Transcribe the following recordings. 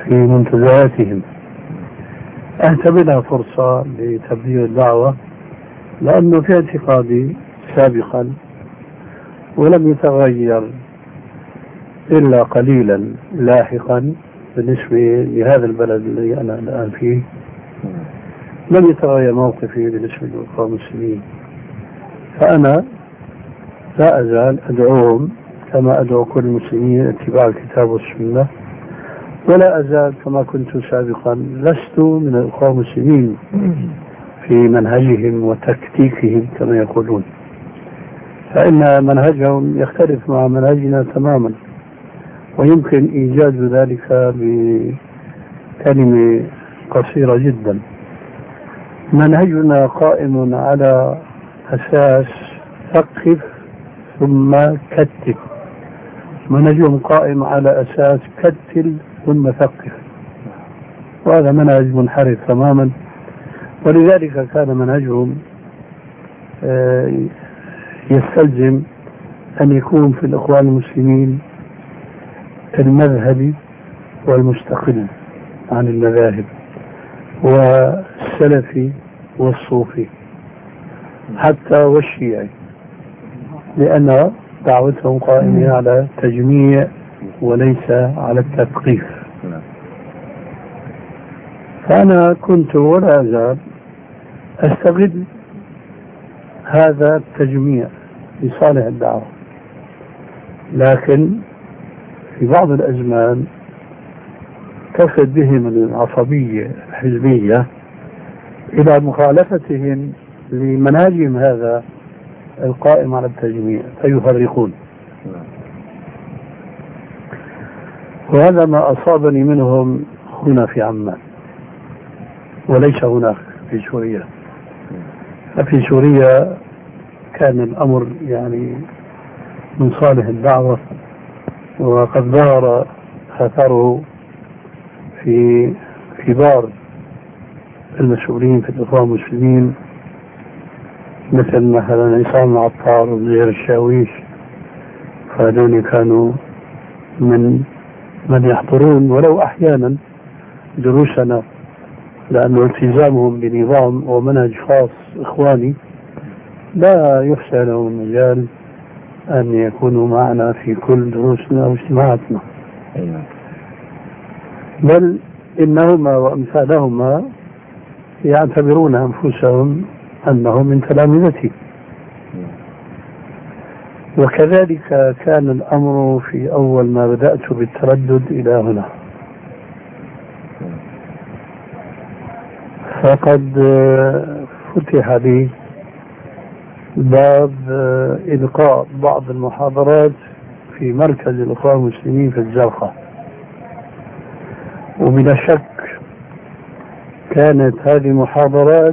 في منتدياتهم. أعتبرها فرصة لتبليغ الدعوة، لأنه في اعتقادي سابقا ولم يتغير إلا قليلا لاحقا بالنسبة لهذا البلد الذي أنا الآن فيه، لم يتغير موقفي بالنسبة للإخوة المسلمين. فأنا لا أزال أدعوهم كما أدعو كل المسلمين اتباع الكتاب والسنة، ولا أزال كما كنت سابقا لست من الإخوة المسلمين في منهجهم وتكتيكهم كما يقولون، فإن منهجهم يختلف مع منهجنا تماما، ويمكن إيجاد ذلك بكلمة قصيرة جدا. منهجنا قائم على أساس ثقف ثم كتل، منهجهم قائم على أساس كتل ثم ثقف، وهذا منهج منحرف تماما. ولذلك كان منهجهم يستلزم أن يكون في الإخوان المسلمين المذهبي والمستقل عن المذاهب، والسلفي والصوفي حتى والشيعي، لأن دعوتهم قائمة على التجميع وليس على التثقيف. فأنا كنت ولا أزال أستغل هذا التجميع لصالح الدعوة، لكن في بعض الأزمان كفت بهم العصبية الحزبية إلى مخالفتهم لمنهجهم هذا القائم على التجميع فيفرقون، وهذا ما أصابني منهم هنا في عمان وليس هناك في سوريا. ففي سوريا كان الأمر يعني من صالح الدعوة، وقد ظهر أثره في كبار المسؤولين في الإخوان المسلمين، مثل مثلا عصام العطار وزهير الشاويش، فهذول كانوا من يحضرون ولو أحيانا دروسنا، لأنه التزامهم بنظام ومنهج خاص إخواني لا يفسح لهم المجال أن يكونوا معنا في كل دروسنا واجتماعاتنا، بل إنهما وأمثالهما يعتبرون أنفسهم أنهم من تلامذتي. وكذلك كان الأمر في أول ما بدأت بالتردد إلى هنا، فقد فتح لي باب إلقاء بعض المحاضرات في مركز الإخوان المسلمين في الزرقاء، وبلا شك كانت هذه المحاضرات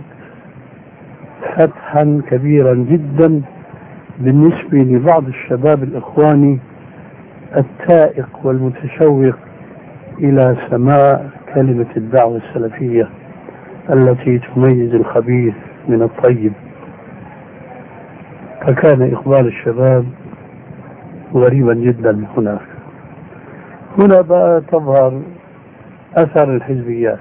فتحا كبيرا جدا بالنسبة لبعض الشباب الإخواني التائق والمتشوق إلى سماع كلمة الدعوة السلفية التي تميز الخبيث من الطيب. فكان إقبال الشباب غريبا جدا هناك. هنا بقى تظهر أثر الحزبيات.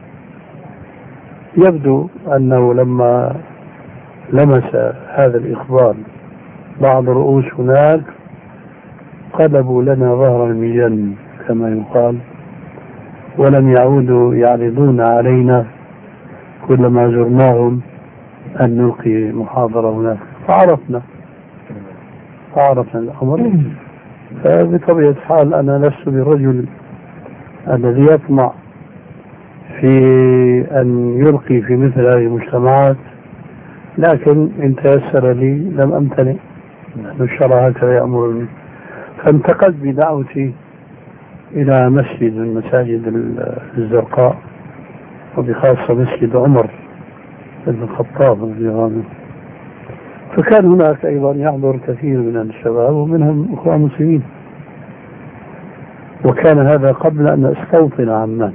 يبدو أنه لما لمس هذا الإقبال بعض الرؤوس هناك قلبوا لنا ظهر المجن كما يقال، ولم يعودوا يعرضون علينا كلما زرناهم أن نلقي محاضرة هناك. فعرفنا الأمر. فبطبيعة الحال أنا لست بالرجل الذي يطمع في أن يلقي في مثل هذه المجتمعات، لكن إن تيسر لي لم أمتنع، الشرع هكذا يأمرني. فانتقلت بدعوتي إلى مسجد من مساجد الزرقاء، وبخاصة مسجد عمر بن الخطاب رضي الله عنه. فكان هناك أيضا يحضر كثير من الشباب ومنهم أخوان مسلمين، وكان هذا قبل أن أستوطن عمان.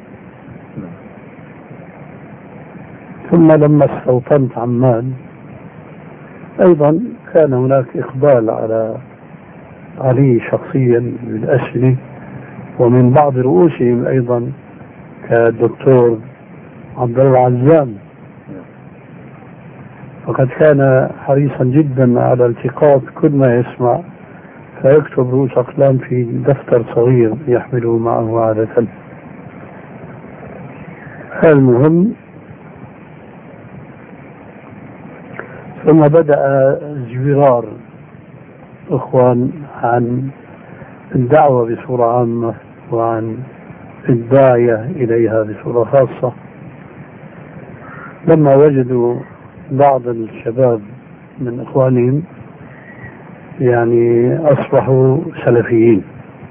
ثم لما استوطنت عمان أيضا كان هناك إقبال علي شخصيا بالأسئلة، ومن بعض رؤوسهم أيضا كالدكتور عبد الله عزام، وقد كان حريصا جدا على التقاط كل ما يسمع، فيكتب رؤوس أقلام في دفتر صغير يحمله معه عادة. المهم، ثم بدأ زوار إخوان عن الدعوة بصورة عامة وعن الداعية إليها بصورة خاصة، لما وجدوا بعض الشباب من إخوانهم يعني أصبحوا سلفيين،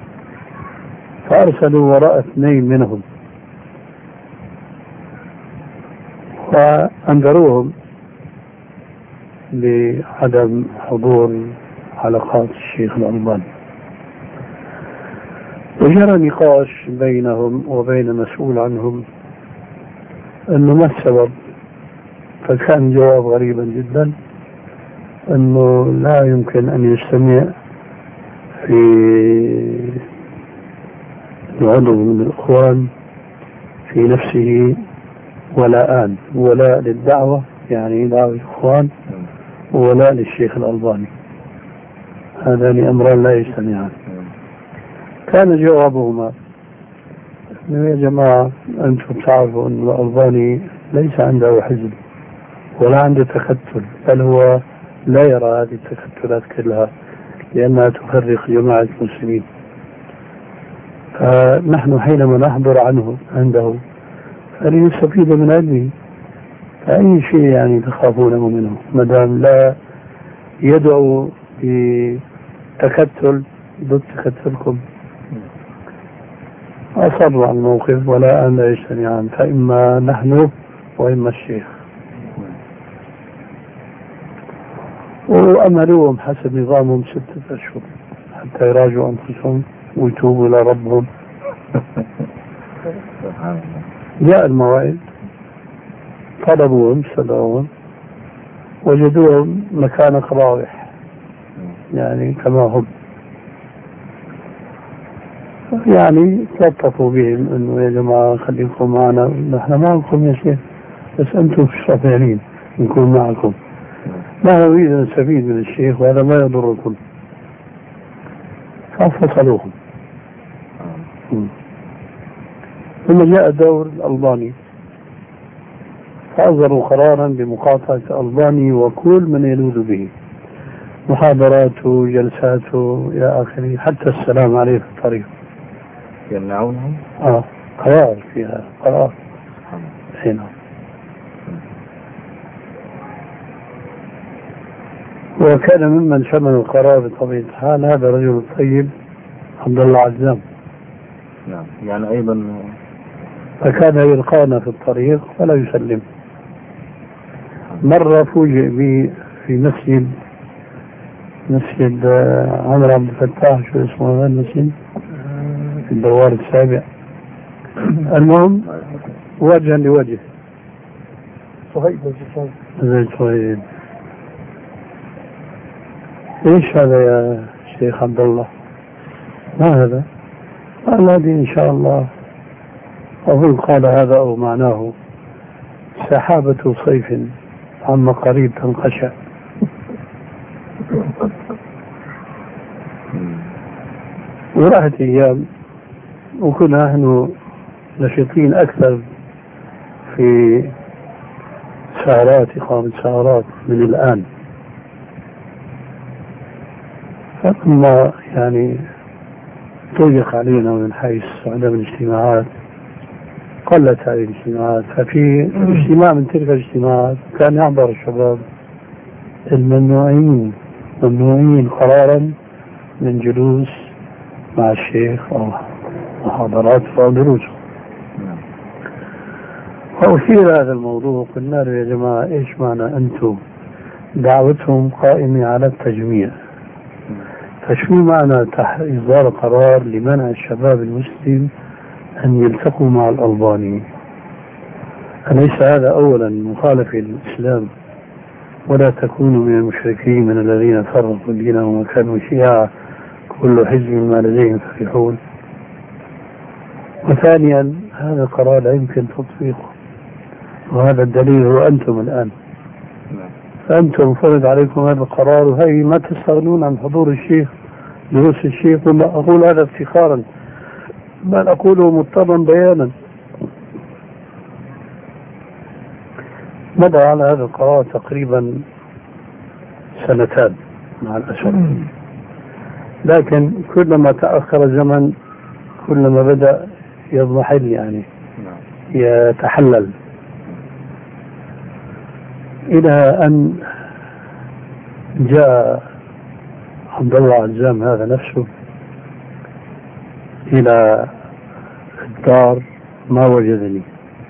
فأرسلوا وراء 2 منهم وأنذروهم بعدم حضور حلقات الشيخ الألباني. وجرى نقاش بينهم وبين مسؤول عنهم أنه ما السبب، فكان جواب غريبا جدا أنه لا يمكن أن يستمع في عضو من الإخوان في نفسه ولاءان، ولاء للدعوة يعني دعوة الإخوان، ولاء للشيخ الألباني، هذان أمران لا يجتمعان. كان جوابهما يا جماعة أنتم تعرفوا أن الألباني ليس عنده حزب ولا عنده تكتل، بل هو لا يرى هذه التكتلات كلها لأنها تفرق جماعة المسلمين. فنحن حينما نحضر عنده فلنستفيد من علمه، فأي شيء يعني تخافونه منه ما دام لا يدعو بتكتل ضد تكتلكم. أصروا على الموقف ولا أن لا يجتمعان، فإما نحن وإما الشيخ. وأملوهم حسب نظامهم 6 أشهر حتى يراجعوا أنفسهم ويتوبوا إلى ربهم. جاء الموعد، طلبوهم سألوهم، وجدوهم مكان قراوح يعني كما هم، يعني لطفوا بهم انه يا جماعة خليكم معنا، نحن معكم يا شيخ، بس انتم في الصفيرين نكون معكم، ما نريد ان نستفيد من الشيخ وهذا ما يضركم. ففصلوهم. ثم جاء دور الألباني، فأصدروا قرارا بمقاطعة الألباني وكل من يلوذ به، محاضراته، جلساته إلى آخره، حتى السلام عليه في الطريق يمنعونهم. قرار فيها قرار هنا. وكان ممن شمل القرار بطبيعة الحال هذا الرجل الطيب عبد الله عزام. نعم، يعني أيضا فكان يلقانا في الطريق ولا يسلم. مرة فوجئ بي في مسجد عمر عبد الفتاح، شو اسمه هذا المسجد، في الدوار السابع. المهم وجها لوجه صهيب، ايش هذا يا شيخ عبد الله؟ ما هذا؟ قال هذه ان شاء الله، اظن قال هذا او معناه سحابة صيف عما قريب تنقشع. وراحت ايام وكنا نحن نشيطين اكثر في سهرات، اقامة سهرات من الان. فلما يعني ضيق علينا من حيث عدم الاجتماعات، قلت هذه الاجتماعات. ففي اجتماع من تلك الاجتماعات كان يحضر الشباب الممنوعين قرارا من جلوس مع الشيخ أو محاضرات أو دروس. وأثير هذا الموضوع، قلنا له يا جماعة إيش معنى أنتم دعوتهم قائمة على التجميع، فشو معنى إصدار قرار لمنع الشباب المسلم أن يلتقوا مع الألباني؟ أليس هذا أولا مخالف للإسلام؟ ولا تكونوا من المشركين من الذين فرقوا دينهم وكانوا شيعا كل حزب ما لديهم فرحون. وثانيا هذا القرار لا يمكن تطبيقه، وهذا الدليل هو أنتم الآن. أنتم فرض عليكم هذا القرار، وهي ما تستغنون عن حضور الشيخ، دروس الشيخ. ولا أقول هذا افتخارا، بل أقوله مضطرا بيانا. مضى على هذا القرار تقريبا 2 سنين مع الأسف، لكن كلما تأخر الزمن كلما بدأ يضمحل، يعني يتحلل، إلى أن جاء عبد الله عزام هذا نفسه إلى الدار، ما وجدني،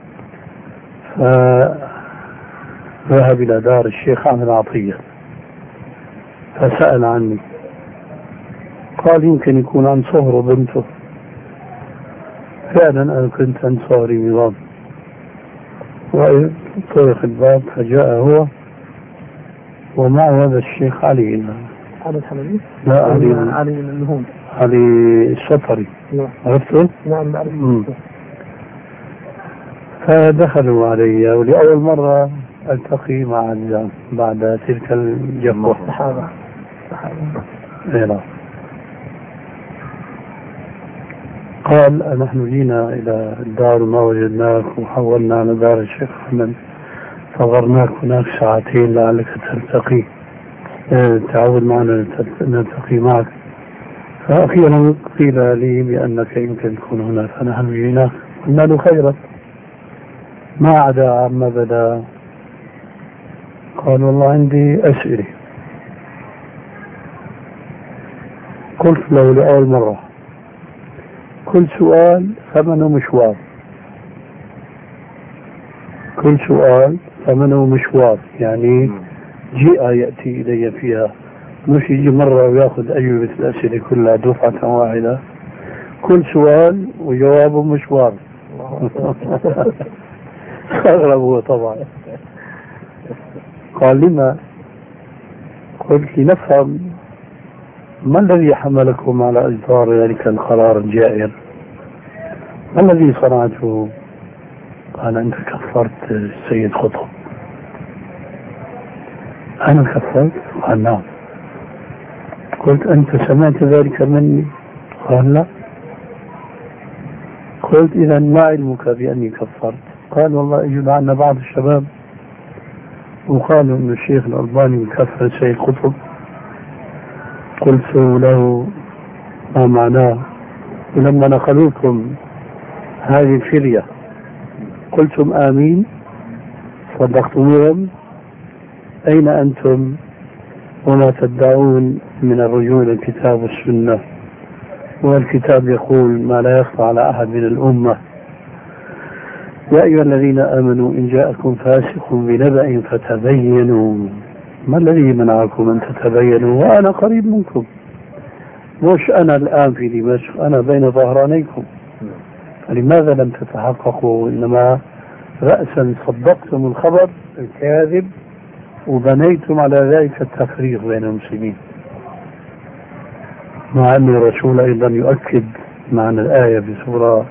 فذهب إلى دار الشيخ عامر عطية فسأل عني، قال يمكن يكون عن صهر بنته. فعلا أنا كنت عن صهري نظام، وطرق الباب فجاء هو ومعه هذا الشيخ علي. علي الحمدي؟ لا، علي النهوم، علي الشطري. عرفته؟ نعم بعرف. فدخلوا علي، ولأول مرة ألتقي مع عزام بعد تلك الجفوة. صحابة. نعم. قال نحن جينا إلى الدار ما وجدناك، وحولنا على دار الشيخ أحمد، فضرناك هناك 2 ساعتين لعلك تلتقي، تعود معنا نلتقي معك. فأخيرا قيل لي بأنك يمكن تكون هنا، فنحن جيناك قلنا له خيرا، ما عدا عما بدا. قال والله عندي أسئلة. قلت له لأول مرة كل سؤال ثمنه مشوار، كل سؤال ثمنه مشوار، يعني جيء يأتي إلي فيها، مش يجي مرة ويأخذ أجوبة الأسئلة كلها دفعة واحدة، كل سؤال وجوابه مشوار. استغرب هو طبعا. قال لما؟ قلت لنفهم ما الذي حملكم على إصدار ذلك القرار الجائر؟ ما الذي صنعته؟ قال أنت كفرت السيد قطب. أنا كفرت؟ قال نعم. قلت أنت سمعت ذلك مني؟ قال لا. قلت إذا ما علمك بأني كفرت؟ قال والله يجب عنا بعض الشباب وقالوا أن الشيخ الألباني كفر السيد قطب. قلت له ما معناه؟ ولما نقلوكم هذه الفرية قلتم آمين؟ صدقتموهم؟ أين أنتم وما تدعون من الرجوع إلى الكتاب والسنة؟ والكتاب يقول ما لا يخفى على أحد من الأمة: يا أيها الذين آمنوا إن جاءكم فاسق بنبأ فتبينوا. ما الذي منعكم أن تتبينوا وأنا قريب منكم؟ مش أنا الآن في دمشق، أنا بين ظهرانيكم. لماذا لم تتحققوا؟ إنما رأسا صدقتم الخبر الكاذب وبنيتم على ذلك التفريق بين المسلمين، مع أن الرسول أيضا يؤكد معنى الآية بصورة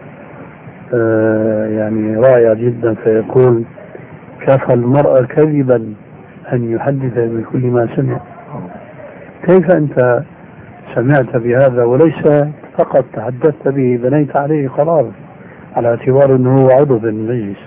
يعني رائعة جدا، فيقول: كفى المرء كذبا أن يحدث بكل ما سمع. كيف أنت سمعت بهذا وليس فقط تحدثت به، بنيت عليه قرار على اعتبار أنه هو عضو في المجلس.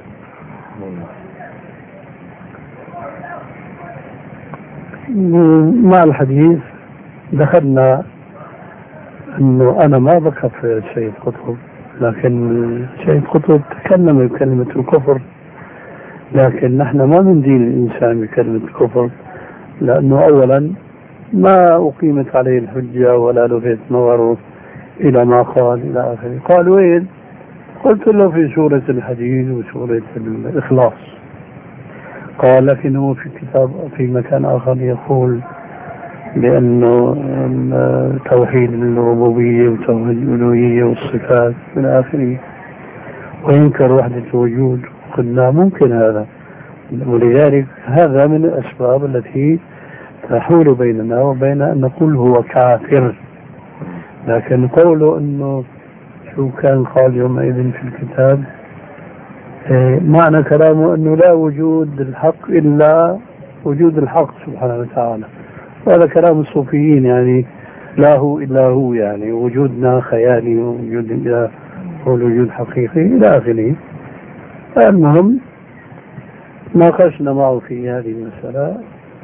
مع الحديث دخلنا أنه أنا ما بكفر السيد قطب، لكن السيد قطب تكلم بكلمة الكفر، لكن نحن ما بندين الإنسان بكلمة الكفر، لأنه أولا ما أقيمت عليه الحجة ولا لفت نظره إلى ما قال إلى آخره. قال: وين؟ قلت له: في سورة الحديد وسورة الإخلاص. قال: لكنه في كتاب في مكان آخر يقول بأنه توحيد الربوبية وتوحيد الألوهية والصفات من آخره، وينكر وحدة الوجود. قلنا: ممكن هذا، ولذلك هذا من الأسباب التي تحول بيننا وبين أن نقول هو كافر. لكن قوله أنه شو كان قال يومئذ في الكتاب. معنى كلامه أنه لا وجود الحق إلا وجود الحق سبحانه وتعالى. وهذا كلام الصوفيين، يعني لا هو إلا هو، يعني وجودنا خيالي ووجود الله هو الوجود الحقيقي إلى آخره. المهم ناقشنا معه في هذه المسألة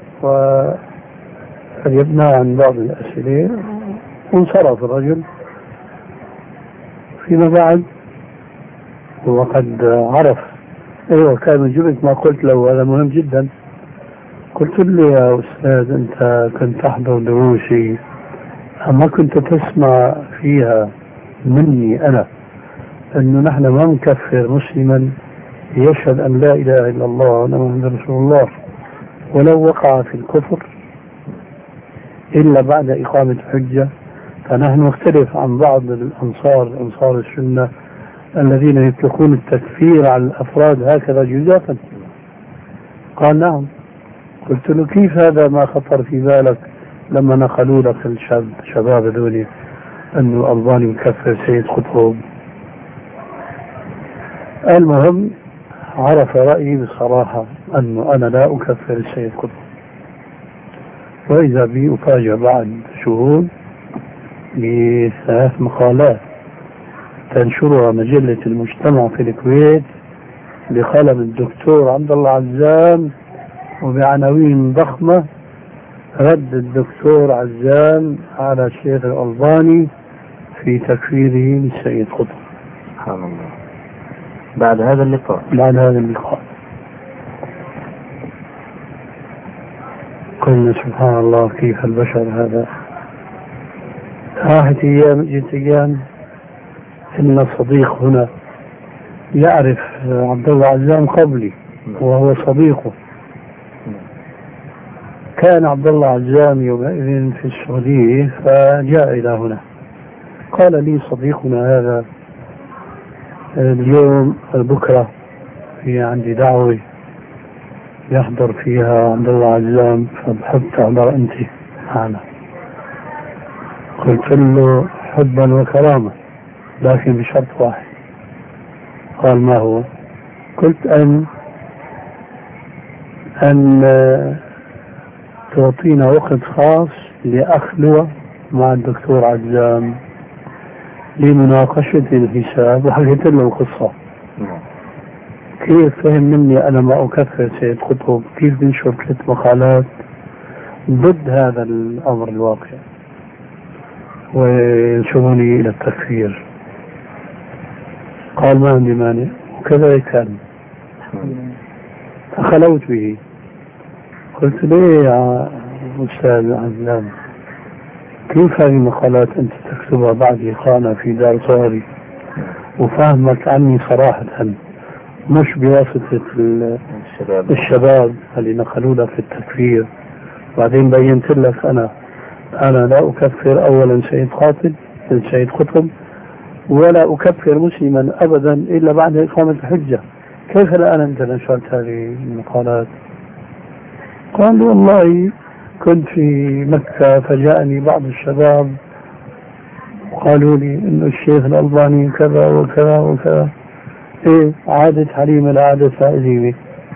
وأجبنا عن بعض الأسئلة وانصرف الرجل. فيما بعد وقد عرف، ايوه كان جبت ما قلت له، هذا مهم جدا. قلت له يا أستاذ أنت كنت تحضر دروسي، أما كنت تسمع فيها مني أنا أنه نحن ما نكفر مسلما يشهد أن لا إله إلا الله وأن محمد رسول الله ولو وقع في الكفر إلا بعد إقامة حجة. فنحن نختلف عن بعض أنصار السنة الذين يطلقون التكفير على الأفراد هكذا جزافا. قال نعم. قلت له كيف هذا ما خطر في بالك لما نقلوا لك الشباب ذولي أنه الألباني مكفر سيد قطب؟ المهم عرف رأيي بصراحة أنه أنا لا أكفر السيد قطب. وإذا بي أفاجأ بعد شهور بثلاث مقالات تنشرها مجلة المجتمع في الكويت بقلم الدكتور عبد الله عزام وبعناوين ضخمة: رد الدكتور عزام على الشيخ الألباني في تكفيره للسيد قطب. سبحان الله. بعد هذا اللقاء قلنا سبحان الله كيف البشر هذا. راحت أيام جت أيام إن صديق هنا يعرف عبد الله عزام قبلي وهو صديقه. كان عبد الله عزام يومئذ في السعودية فجاء إلى هنا. قال لي صديقنا هذا اليوم بكرة في عندي دعوة يحضر فيها عبد الله عزام فبحب تحضر أنت معنا. قلت له حبا وكرامة لكن بشرط واحد. قال ما هو؟ قلت أن تعطينا وقت خاص لأخلوة مع الدكتور عزام لمناقشة الحساب. وحكيت له القصة كيف فهم مني أنا ما أكفر سيد قطب، كيف بنشر 3 مقالات ضد هذا الأمر الواقع وينشروني إلى التكفير. قال ما عندي مانع، وكذا كان. فخلوت به. قلت ليه يا أستاذ عزام كيف هذه المقالات أنت تكتبها بعد إقامة في دار صغري وفهمك عني صراحة مش بواسطة الشباب اللي نقلوا لك في التكفير. بعدين بينت لك أنا لا أكفر أولا سيد قطب ولا أكفر مسلما أبدا إلا بعد إقامة الحجة. كيف الآن أنت نشرت هذه المقالات؟ قال والله كنت في مكة فجاءني بعض الشباب وقالوا لي إنه الشيخ الألباني كذا وكذا وكذا. إيه عادة حليمة لعادة سائلة.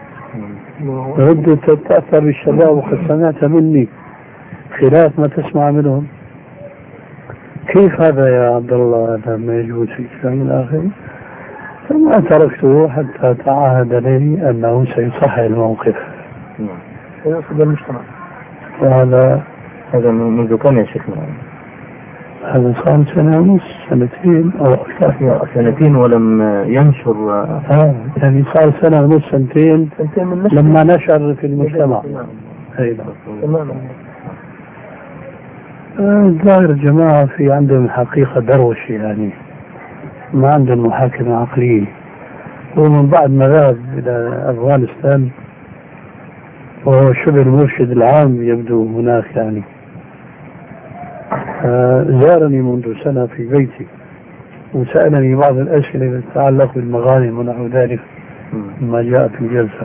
ردت تتأثر بالشباب وقد سمعت مني خلاف ما تسمع منهم. كيف هذا يا عبد الله؟ هذا ما يجوز في الإسلام الآخر. ثم تركته حتى تعاهد لي أنه سيصحح الموقف. سيصل المجتمع. وهذا منذ كم يا شيخنا؟ هذا صار 1.5 سنة 2 أو أكثر. 2 ولم ينشر. يعني صار 1.5 سنة 2 من لما نشر في المجتمع. تماما. ظاهر الجماعة في عندهم حقيقة دروشة، يعني ما عندهم محاكمة عقلية. ومن بعد ما ذهب إلى أفغانستان وهو شبه المرشد العام يبدو هناك، يعني زارني منذ سنة في بيتي وسألني بعض الأسئلة تتعلق بالمغانم ونحو ذلك ما جاء في الجلسة.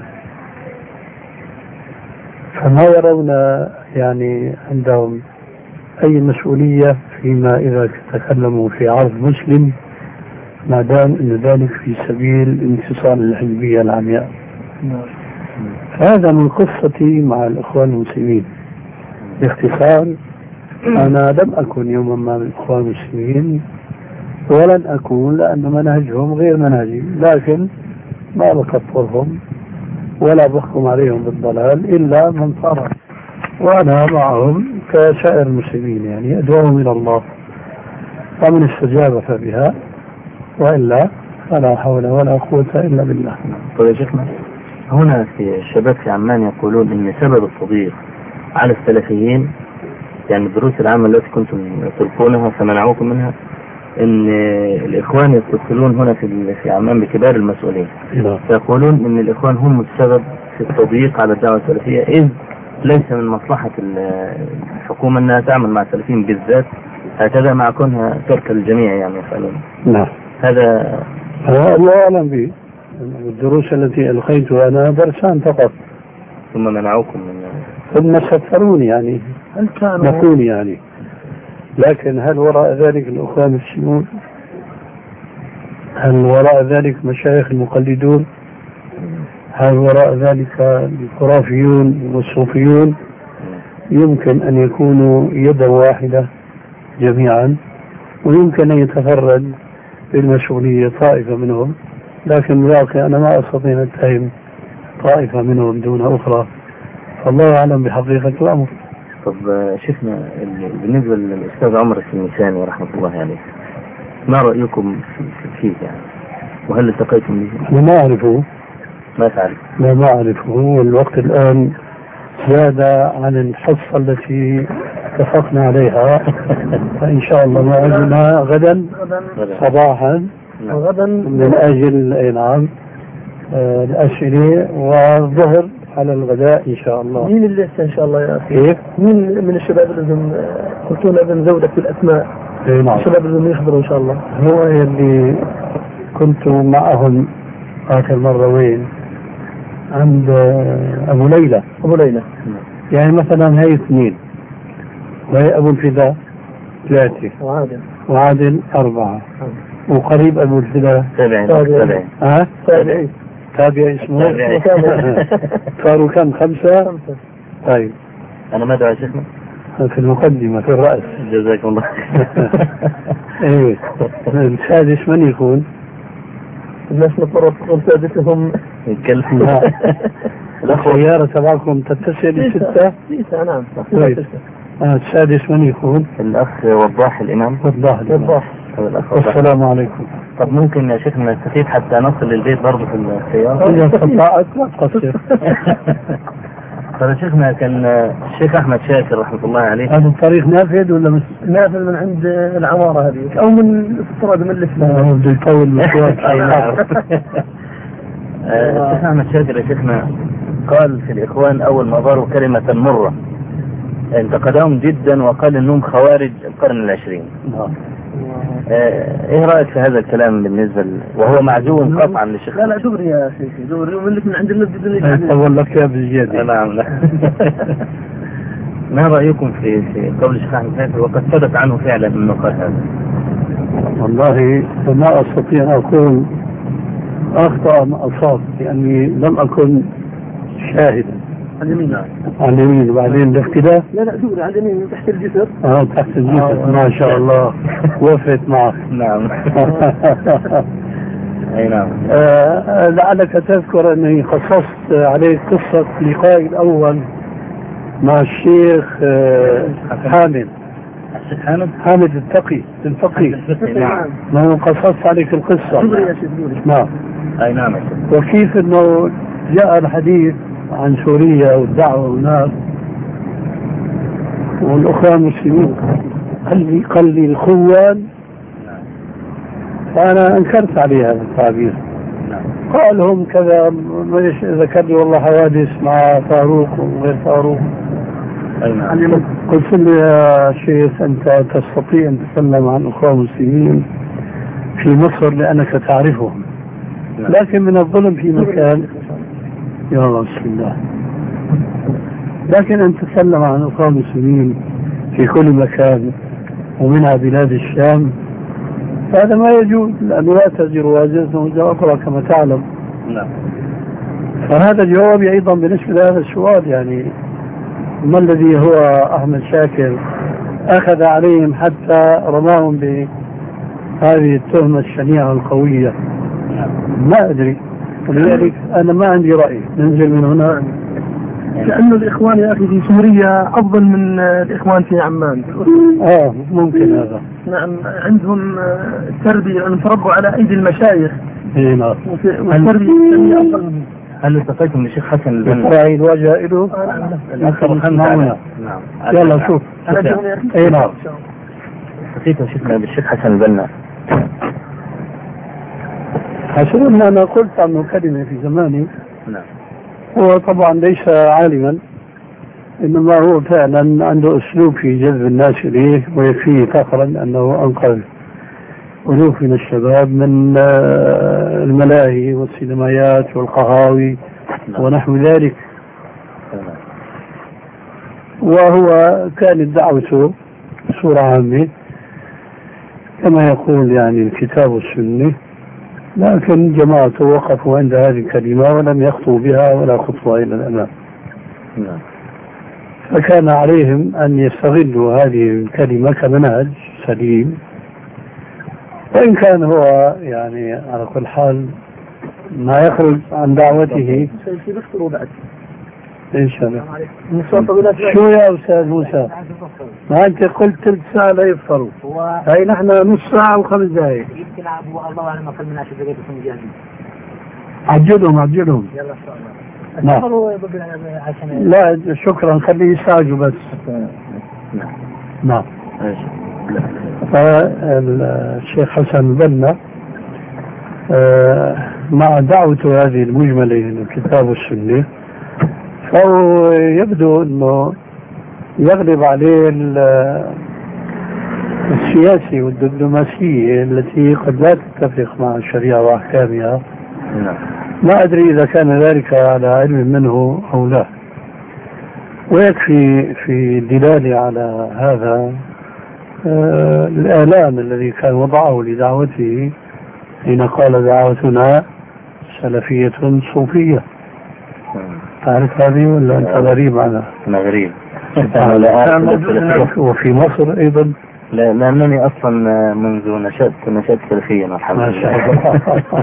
فما يرون يعني عندهم أي مسؤولية فيما إذا تكلموا في عرض مسلم ما دام أن ذلك في سبيل انتصار الحزبية العمياء. هذا من قصتي مع الإخوان المسلمين. باختصار أنا لم أكن يوما ما من الإخوان المسلمين ولن أكون، لأن منهجهم غير منهجي، لكن ما بكفرهم ولا بحكم عليهم بالضلال إلا من صار، وأنا معهم كسائر المسلمين، يعني أدعوهم إلى الله، فمن استجاب فبها وإلا فلا حول ولا قوة إلا بالله. طيب يا شيخنا، هنا في الشباب في عمان يقولون إن سبب التضييق على السلفيين، يعني الدروس العامة التي كنتم تلقونها فمنعوكم منها، إن الإخوان يتصلون هنا في عمان بكبار المسؤولين يقولون إن الإخوان هم السبب في التضييق على الدعوة السلفية، إذ ليس من مصلحة الحكومة أنها تعمل مع السلفيين بالذات هكذا، مع كونها ترك الجميع يعني يفعلون. نعم، هذا الله أعلم به. الدروس التي ألقيتها أنا درسان فقط، ثم منعوكم من، ثم سفروني يعني نكون يعني. لكن هل وراء ذلك الأخوان المسلمون؟ هل وراء ذلك مشايخ المقلدون؟ هل وراء ذلك الخرافيون والصوفيون؟ يمكن أن يكونوا يدا واحدة جميعا، ويمكن أن يتفرد بالمسؤولية طائفة منهم، لكن بالواقع أنا ما أستطيع أن أتهم طائفة منهم دون أخرى، فالله أعلم بحقيقة الأمر. طب شفنا بالنسبة للأستاذ عمر السنيساني رحمة الله عليه، ما رأيكم فيه يعني؟ وهل التقيتم به؟ أنا ما أعرفه. ما تعرف؟ لا، ما أعرفه. والوقت الآن زاد عن الحصة التي اتفقنا عليها، فإن شاء الله موعدنا غدا صباحا وغدا من أجل نعم الأسئلة، والظهر على الغداء إن شاء الله. مين اللي إن شاء الله يا أخي؟ كيف؟ مين من الشباب اللي قلتوا لنا زودك بالأسماء؟ نعم. الشباب اللي يحضروا إن شاء الله. هو اللي كنت معهم آخر مرة وين؟ عند أبو ليلى. أبو ليلى. يعني مثلا هي 2، وهي أبو الفداء 3، وعادل 4، وقريب أبو الفداء تابع اسمه صاروا كم؟ 5. طيب أنا ما أدعو شيخنا في المقدمة في الرأس. جزاكم الله. ايه السادس من يكون؟ الناس نطرق سادسهم يتكلم. السيارة تبعكم تتصل ب6؟ نعم. طيب السادس من يكون؟ الأخ وضاح الإمام. وضاح. والسلام عليكم. طب ممكن يا شيخنا نستفيد حتى نصل للبيت برضه في السيارة؟ إذا استطاعت لا تقصر. طيب يا شيخنا، كان الشيخ أحمد شاكر رحمة الله عليه، هذا الطريق نافذ ولا مش نافذ من عند العمارة هذه أو من الطراد من الإسلام؟ بده يطول مشوار. الشيخ أحمد شاكر يا شيخنا قال في الإخوان أول ما ظهروا كلمة مرة انتقدهم جدا، وقال إنهم خوارج القرن 20. ايه رأيك في هذا الكلام بالنسبة وهو معزوم قطعا للشيخ؟ لا دغري يا شيخي، دغري ومن عند اللب أقول لك يا بالزيادة. نعم. ما رأيكم في قول الشيخ أحمد شاكر وقد ثبت عنه فعلا انه قال هذا؟ والله ما أستطيع أن أقول أخطأ أم أصاب، لأني لم أكن شاهدا. على اليمين. على اليمين وبعدين الاختلاف. لا دغري على اليمين تحت الجسر. تحت الجسر. ما شاء الله وفت معك. نعم. اي نعم. لعلك تذكر اني خصصت عليك قصة لقائي الاول مع الشيخ حامد. الشيخ حامد الفقي. نعم. ما قصصت عليك القصة. دغري يا شيخ. نعم. اي نعم. وكيف انه جاء الحديث عن سوريا والدعوة هناك والأخوان المسلمين، قال لي الخوان، فأنا أنكرت عليه هذا التعبير. قال هم كذا، ذكر لي والله حوادث مع فاروق وغير فاروق. قلت له يا شيخ أنت تستطيع أن تتكلم عن الأخوان المسلمين في مصر لأنك تعرفهم، لكن من الظلم في مكان يا الله بسم الله، لكن أن تتكلم عن الأخوان المسلمين في كل مكان ومنها بلاد الشام، هذا ما يجوز، لأنه لا تزر وازرة وزر أخرى كما تعلم. نعم. فهذا جوابي أيضا بالنسبة لهذا السؤال. يعني ما الذي هو أحمد شاكر أخذ عليهم حتى رماهم بهذه التهمة الشنيعة القوية؟ ما أدري، ولذلك أنا ما عندي رأي. ننزل من هنا، لأنه الإخوان يا أخي في سوريا أفضل من الإخوان في عمان. ممكن هذا. نعم، عندهم تربية، لأنهم تربوا على أيدي المشايخ. نعم. والتربية الإسلامية أفضل منهم. هل التقيتم بالشيخ حسن البنا؟ إسرائيل وجه له نعم. يلا شوف. نعم. التقيتم بالشيخ حسن البنا؟ حسن أنا قلت عنه كلمة في زماني. نعم. هو طبعا ليس عالما، إنما هو فعلا عنده أسلوب في جذب الناس إليه، ويكفيه فخرا أنه أنقذ ألوف من الشباب من الملاهي والسينمائيات والقهاوي ونحو ذلك. وهو كانت دعوته بصورة عامة كما يقول يعني الكتاب والسنة، لكن جماعته وقفوا عند هذه الكلمة ولم يخطوا بها ولا خطوة إلى الأمام. فكان عليهم أن يستغلوا هذه الكلمة كمنهج سليم، وإن كان هو يعني على كل حال ما يخرج عن دعوته. إن شاء الله. شو يا أستاذ موسى؟ ما أنت قلت ثلث ساعة لا يفطروا، هاي نحن نص ساعة و5 دقائق. يمكن الله أعلم أقل من 10 دقائق يكونوا جاهزين. عجلهم. يلا إن شاء الله. لا شكرا، خليه يساعدوا بس. نعم. فالشيخ حسن البنا مع دعوته هذه المجملة للكتاب والسنة، فهو يبدو أنه يغلب عليه السياسي والدبلوماسية التي قد لا تتفق مع الشريعة وأحكامها. ما أدري إذا كان ذلك على علم منه أو لا، ويكفي في الدلالة على هذا الإعلان الذي كان وضعه لدعوته حين قال دعوتنا سلفية صوفية. تعرف هذه ولا أنت غريب عنها؟ أنا غريب. وفي مصر أيضا؟ لا، لأنني أصلا منذ نشأت سلفيا الحمد لله.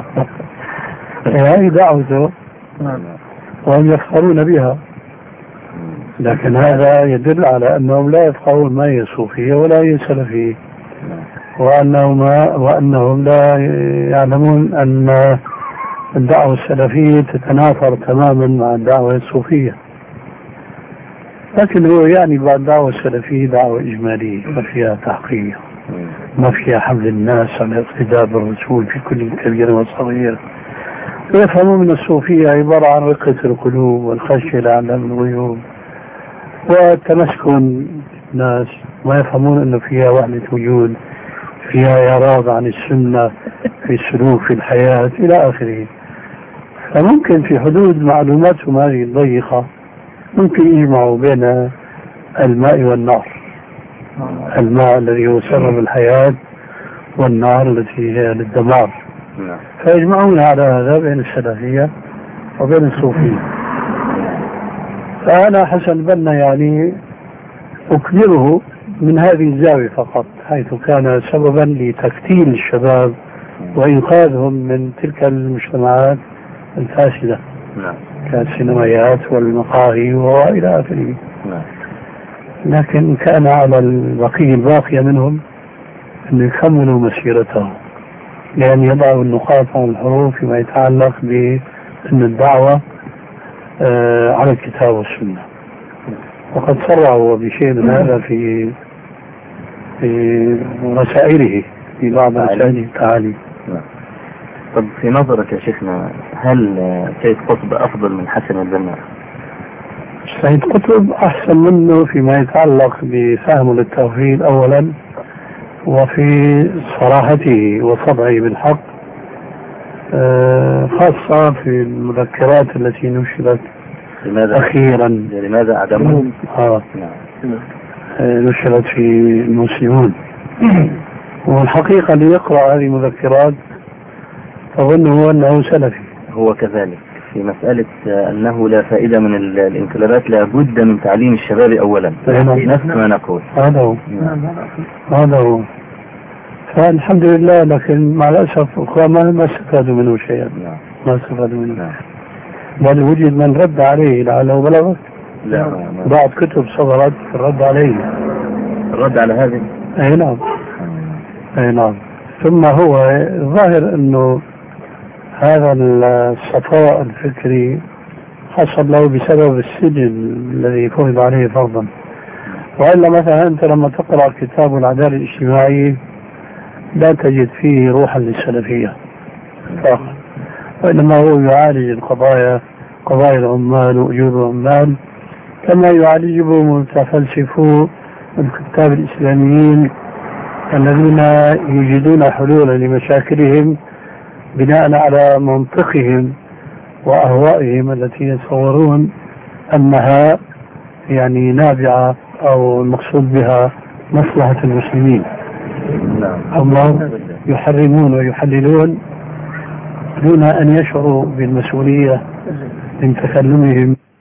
هذه دعوته وهم يفخرون بها، لكن هذا يدل على أنهم لا يفقهون ما هي صوفية ولا هي سلفية، وأنهم لا يعلمون أن الدعوة السلفية تتنافر تماما مع الدعوة الصوفية. لكن هو يعني بعد الدعوة السلفية دعوة إجمالية ما فيها تحقيق، ما فيها حمل الناس على اقتداء بالرسول في كل كبيرة وصغيرة. ويفهمون من الصوفية عبارة عن رقة القلوب والخشية لعلم الغيوب وتمسكن الناس، ما يفهمون أنه فيها وحدة وجود، فيها إعراض عن السنة في السلوك في الحياة إلى آخره. فممكن في حدود معلوماتهم هذه الضيقة ممكن يجمعوا بين الماء والنار، الماء الذي هو سبب الحياة والنار التي هي للدمار، فيجمعون على هذا بين السلفية وبين الصوفية. فأنا حسن البنا يعني أكبره من هذه الزاوية فقط، حيث كان سببا لتفتيل الشباب وإنقاذهم من تلك المجتمعات الفاسدة كالسينمائيات والمقاهي وإلى آخره. لكن كان على الباقية منهم أن يكملوا مسيرته، لأن يضعوا النقاط على الحروف فيما يتعلق بأن الدعوة على الكتاب والسنة. وقد صرعوا بشيء من هذا في رسائله في بعض رسائله التعاليم. طب في نظرك يا شيخنا، هل سيد قطب أفضل من حسن البنا؟ سيد قطب أحسن منه فيما يتعلق بفهمه للتوحيد أولا، وفي صراحته وصدعه بالحق، خاصة في المذكرات التي نشرت أخيرا. لماذا عدمه؟ نشرت في المسلمون. والحقيقة اللي يقرأ هذه المذكرات تظنه أنه سلفي. هو كذلك في مسألة أنه لا فائدة من الانقلابات، لا بد من تعليم الشباب أولا، نفس ما نقول. هذا هو. فالحمد لله، لكن مع الأسف ما استفادوا منه شيئا. ما استفادوا منه. بل وجد من رد عليه لعله بلغت. لا بعض كتب صدرت الرد عليه. الرد على هذه. أي نعم. ثم هو ظاهر أنه هذا الصفاء الفكري حصل له بسبب السجن الذي فرض عليه فرضا. وإلا مثلا أنت لما تقرأ كتاب العدالة الاجتماعية لا تجد فيه روحا للسلفية فقط، وإنما هو يعالج القضايا، قضايا العمال وأجور العمال، كما يعالجه متفلسفو الكتاب الإسلاميين الذين يجدون حلولا لمشاكلهم بناء على منطقهم وأهوائهم التي يتصورون أنها يعني نابعة أو المقصود بها مصلحة المسلمين. هم يحرمون ويحللون دون أن يشعروا بالمسؤولية من تكلمهم